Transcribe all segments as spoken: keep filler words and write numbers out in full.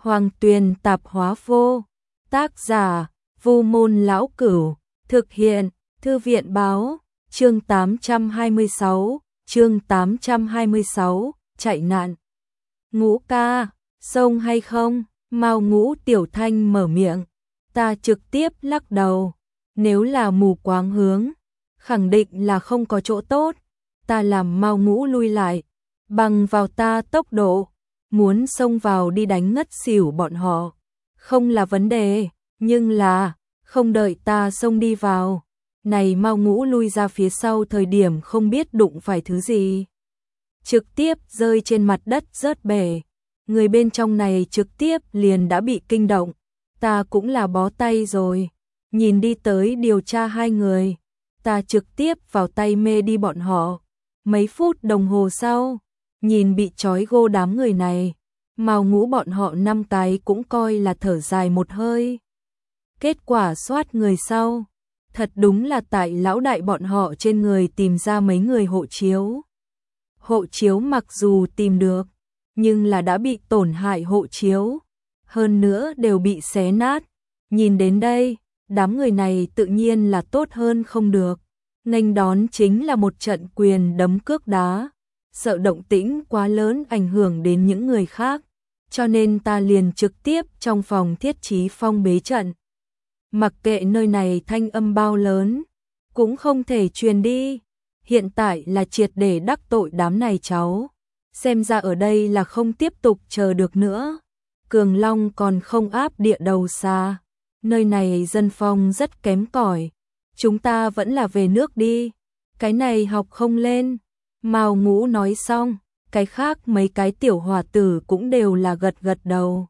Hoàng Tuyền Tạp Hóa Vô. Tác giả: Vu Môn Lão Cửu. Thực hiện: Thư viện Báo. Chương tám trăm hai mươi sáu, chương tám trăm hai mươi sáu, chạy nạn. Ngũ ca, xông hay không? Mao Ngũ Tiểu Thanh mở miệng. Ta trực tiếp lắc đầu. Nếu là mù quáng hướng, khẳng định là không có chỗ tốt. Ta làm Mao Ngũ lui lại. Bằng vào ta tốc độ, muốn xông vào đi đánh ngất xỉu bọn họ. Không là vấn đề, nhưng là, không đợi ta xông đi vào. Này Mao Ngũ lui ra phía sau thời điểm không biết đụng phải thứ gì. Trực tiếp rơi trên mặt đất rớt bể. Người bên trong này trực tiếp liền đã bị kinh động. Ta cũng là bó tay rồi. Nhìn đi tới điều tra hai người. Ta trực tiếp vào tay mê đi bọn họ. Mấy phút đồng hồ sau, nhìn bị trói gô đám người này. Mao Ngũ bọn họ năm cái cũng coi là thở dài một hơi. Kết quả soát người sau. Thật đúng là tại lão đại bọn họ trên người tìm ra mấy người hộ chiếu. Hộ chiếu mặc dù tìm được, nhưng là đã bị tổn hại hộ chiếu. Hơn nữa đều bị xé nát. Nhìn đến đây, đám người này tự nhiên là tốt hơn không được. Nghênh đón chính là một trận quyền đấm cước đá. Sợ động tĩnh quá lớn ảnh hưởng đến những người khác. Cho nên ta liền trực tiếp trong phòng thiết trí phong bế trận. Mặc kệ nơi này thanh âm bao lớn, cũng không thể truyền đi. Hiện tại là triệt để đắc tội đám này cháu. Xem ra ở đây là không tiếp tục chờ được nữa. Cường Long còn không áp địa đầu xa. Nơi này dân phong rất kém cỏi. Chúng ta vẫn là về nước đi. Cái này học không lên. Mao Ngũ nói xong, cái khác mấy cái tiểu hòa tử cũng đều là gật gật đầu.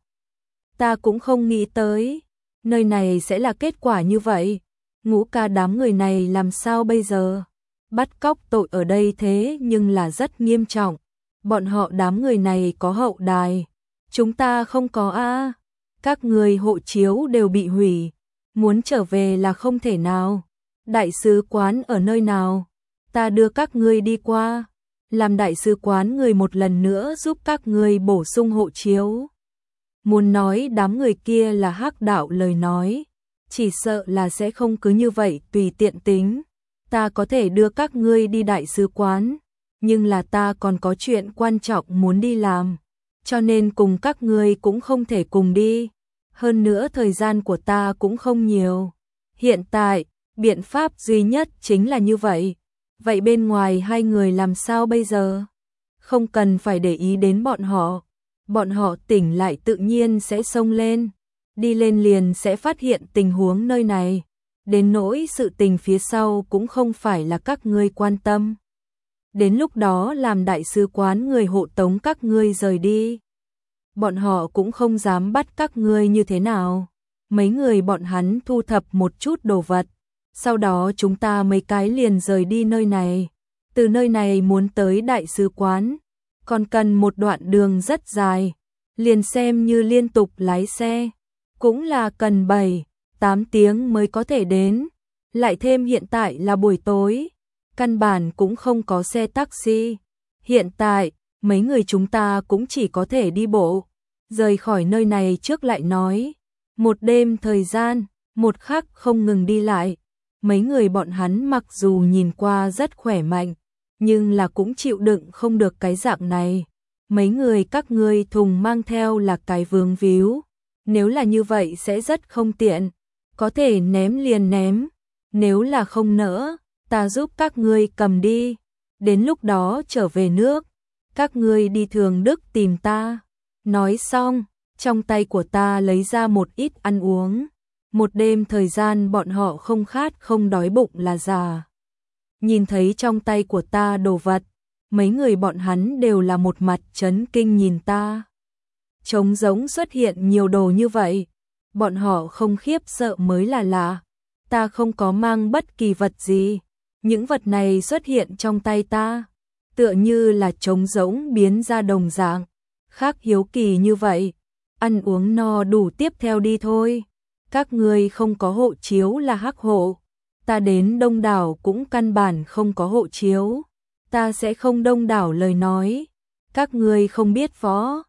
Ta cũng không nghĩ tới nơi này sẽ là kết quả như vậy. Ngũ ca đám người này làm sao bây giờ? Bắt cóc tội ở đây thế nhưng là rất nghiêm trọng. Bọn họ đám người này có hậu đài. Chúng ta không có a. Các người hộ chiếu đều bị hủy. Muốn trở về là không thể nào. Đại sứ quán ở nơi nào? Ta đưa các ngươi đi qua. Làm đại sứ quán người một lần nữa giúp các ngươi bổ sung hộ chiếu. Muốn nói đám người kia là hắc đạo lời nói, chỉ sợ là sẽ không cứ như vậy tùy tiện tính. Ta có thể đưa các ngươi đi đại sứ quán, nhưng là ta còn có chuyện quan trọng muốn đi làm, cho nên cùng các ngươi cũng không thể cùng đi. Hơn nữa thời gian của ta cũng không nhiều. Hiện tại, biện pháp duy nhất chính là như vậy. Vậy bên ngoài hai người làm sao bây giờ? Không cần phải để ý đến bọn họ. Bọn họ tỉnh lại tự nhiên sẽ xông lên. Đi lên liền sẽ phát hiện tình huống nơi này. Đến nỗi sự tình phía sau cũng không phải là các ngươi quan tâm. Đến lúc đó làm đại sứ quán người hộ tống các ngươi rời đi. Bọn họ cũng không dám bắt các ngươi như thế nào. Mấy người bọn hắn thu thập một chút đồ vật. Sau đó chúng ta mấy cái liền rời đi nơi này. Từ nơi này muốn tới đại sứ quán. Còn cần một đoạn đường rất dài. Liền xem như liên tục lái xe. Cũng là cần bảy, tám tiếng mới có thể đến. Lại thêm hiện tại là buổi tối. Căn bản cũng không có xe taxi. Hiện tại, mấy người chúng ta cũng chỉ có thể đi bộ. Rời khỏi nơi này trước lại nói. Một đêm thời gian, một khắc không ngừng đi lại. Mấy người bọn hắn mặc dù nhìn qua rất khỏe mạnh, nhưng là cũng chịu đựng không được cái dạng này. Mấy người các ngươi thùng mang theo là cái vướng víu. Nếu là như vậy sẽ rất không tiện. Có thể ném liền ném. Nếu là không nỡ, ta giúp các ngươi cầm đi. Đến lúc đó trở về nước, các ngươi đi Thường Đức tìm ta. Nói xong, trong tay của ta lấy ra một ít ăn uống. Một đêm thời gian bọn họ không khát không đói bụng là già. Nhìn thấy trong tay của ta đồ vật, mấy người bọn hắn đều là một mặt chấn kinh nhìn ta. Trống giống xuất hiện nhiều đồ như vậy, bọn họ không khiếp sợ mới là lạ. Ta không có mang bất kỳ vật gì, những vật này xuất hiện trong tay ta, tựa như là trống giống biến ra đồng dạng. Khác hiếu kỳ như vậy, ăn uống no đủ tiếp theo đi thôi. Các ngươi không có hộ chiếu là hắc hộ. Ta đến Đông Đảo cũng căn bản không có hộ chiếu. Ta sẽ không Đông Đảo lời nói. Các ngươi không biết võ.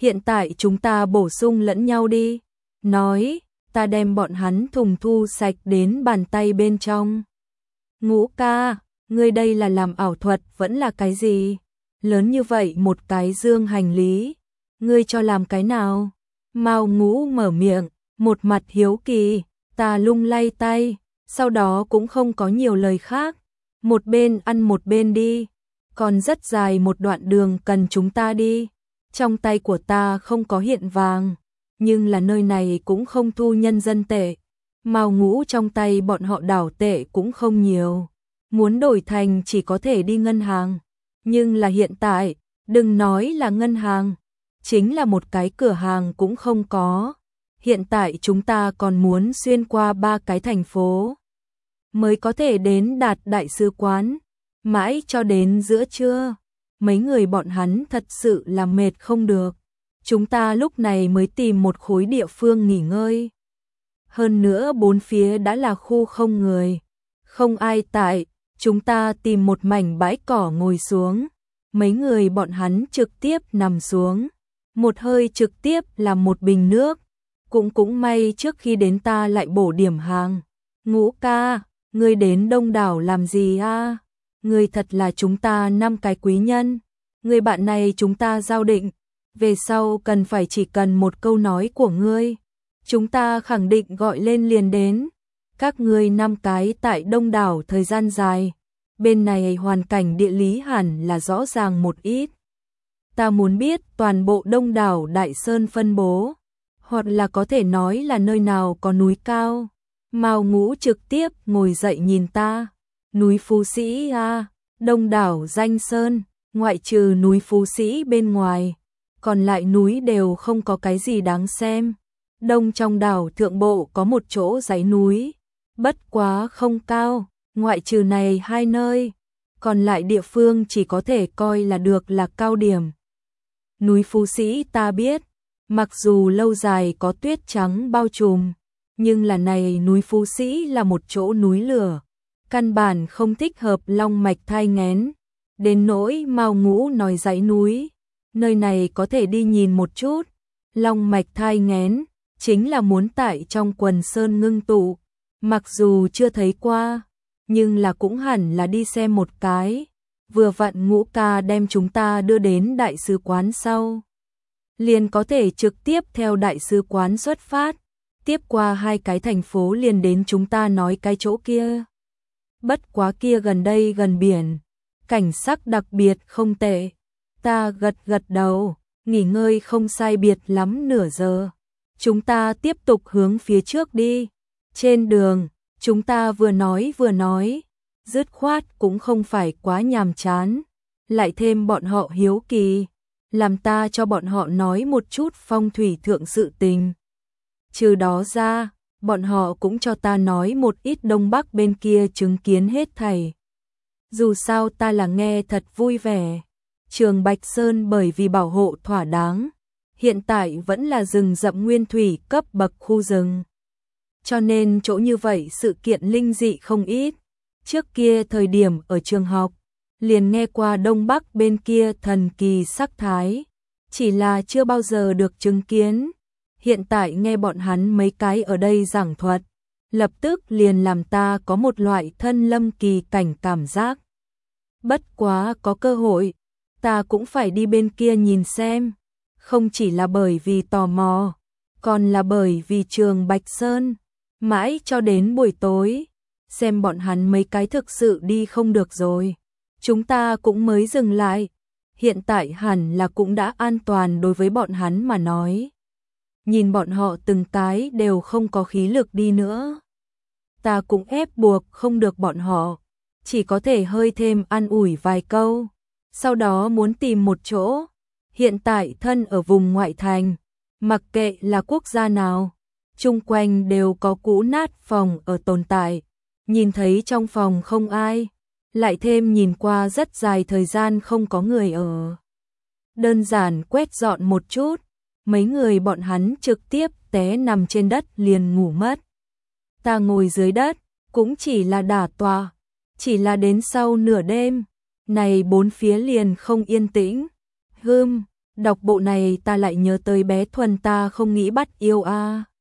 hiện tại chúng ta bổ sung lẫn nhau đi. Nói, ta đem bọn hắn thùng thu sạch đến bàn tay bên trong. Ngũ ca, ngươi đây là làm ảo thuật vẫn là cái gì? Lớn như vậy một cái dương hành lý, ngươi cho làm cái nào? Mao Ngũ mở miệng, một mặt hiếu kỳ, ta lung lay tay, sau đó cũng không có nhiều lời khác. Một bên ăn một bên đi, còn rất dài một đoạn đường cần chúng ta đi. Trong tay của ta không có hiện vàng, nhưng là nơi này cũng không thu nhân dân tệ. Mao Ngũ trong tay bọn họ đảo tệ cũng không nhiều, muốn đổi thành chỉ có thể đi ngân hàng. Nhưng là hiện tại, đừng nói là ngân hàng, chính là một cái cửa hàng cũng không có. Hiện tại chúng ta còn muốn xuyên qua ba cái thành phố mới có thể đến đạt đại sứ quán. Mãi cho đến giữa trưa, mấy người bọn hắn thật sự là mệt không được. Chúng ta lúc này mới tìm một khối địa phương nghỉ ngơi. Hơn nữa bốn phía đã là khu không người, không ai tại, chúng ta tìm một mảnh bãi cỏ ngồi xuống. Mấy người bọn hắn trực tiếp nằm xuống, một hơi trực tiếp làm một bình nước. Cũng cũng may trước khi đến ta lại bổ điểm hàng. Ngũ ca, ngươi đến Đông Đảo làm gì a? Ngươi thật là chúng ta năm cái quý nhân. Người bạn này chúng ta giao định, về sau cần phải chỉ cần một câu nói của ngươi, chúng ta khẳng định gọi lên liền đến. Các ngươi năm cái tại Đông Đảo thời gian dài, bên này hoàn cảnh địa lý hẳn là rõ ràng một ít. Ta muốn biết toàn bộ Đông Đảo Đại Sơn phân bố, hoặc là có thể nói là nơi nào có núi cao. Mao Ngũ trực tiếp ngồi dậy nhìn ta. Núi Phú Sĩ a, Đông Đảo Danh Sơn, ngoại trừ núi Phú Sĩ bên ngoài, còn lại núi đều không có cái gì đáng xem. Đông trong đảo thượng bộ có một chỗ dãy núi, bất quá không cao, ngoại trừ này hai nơi, còn lại địa phương chỉ có thể coi là được là cao điểm. Núi Phú Sĩ ta biết, mặc dù lâu dài có tuyết trắng bao trùm, nhưng là này núi Phú Sĩ là một chỗ núi lửa, căn bản không thích hợp long mạch thai nghén. Đến nỗi Mao Ngũ nói dãy núi, nơi này có thể đi nhìn một chút. Long mạch thai nghén chính là muốn tại trong quần sơn ngưng tụ, mặc dù chưa thấy qua, nhưng là cũng hẳn là đi xem một cái. Vừa vặn Ngũ ca đem chúng ta đưa đến đại sứ quán sau, liền có thể trực tiếp theo đại sứ quán xuất phát, tiếp qua hai cái thành phố liền đến chúng ta nói cái chỗ kia. Bất quá kia gần đây gần biển, cảnh sắc đặc biệt không tệ. Ta gật gật đầu, nghỉ ngơi không sai biệt lắm nửa giờ. Chúng ta tiếp tục hướng phía trước đi. Trên đường, chúng ta vừa nói vừa nói, dứt khoát cũng không phải quá nhàm chán. Lại thêm bọn họ hiếu kỳ, làm ta cho bọn họ nói một chút phong thủy thượng sự tình. Trừ đó ra, bọn họ cũng cho ta nói một ít Đông Bắc bên kia chứng kiến hết thảy. Dù sao ta là nghe thật vui vẻ. Trường Bạch Sơn bởi vì bảo hộ thỏa đáng, hiện tại vẫn là rừng rậm nguyên thủy cấp bậc khu rừng. Cho nên chỗ như vậy sự kiện linh dị không ít. Trước kia thời điểm ở trường học, liền nghe qua Đông Bắc bên kia thần kỳ sắc thái, chỉ là chưa bao giờ được chứng kiến. Hiện tại nghe bọn hắn mấy cái ở đây giảng thuật, lập tức liền làm ta có một loại thân lâm kỳ cảnh cảm giác. Bất quá có cơ hội, ta cũng phải đi bên kia nhìn xem, không chỉ là bởi vì tò mò, còn là bởi vì Trường Bạch Sơn, mãi cho đến buổi tối, xem bọn hắn mấy cái thực sự đi không được rồi, chúng ta cũng mới dừng lại. Hiện tại hẳn là cũng đã an toàn đối với bọn hắn mà nói. Nhìn bọn họ từng cái đều không có khí lực đi nữa, ta cũng ép buộc không được bọn họ, chỉ có thể hơi thêm an ủi vài câu, sau đó muốn tìm một chỗ. Hiện tại thân ở vùng ngoại thành, mặc kệ là quốc gia nào, chung quanh đều có cũ nát phòng ở tồn tại. Nhìn thấy trong phòng không ai, lại thêm nhìn qua rất dài thời gian không có người ở, đơn giản quét dọn một chút, mấy người bọn hắn trực tiếp té nằm trên đất liền ngủ mất. Ta ngồi dưới đất, cũng chỉ là đả tọa, chỉ là đến sau nửa đêm, này bốn phía liền không yên tĩnh. Hừm, Đọc bộ này ta lại nhớ tới bé Thuần ta không nghĩ bắt yêu a.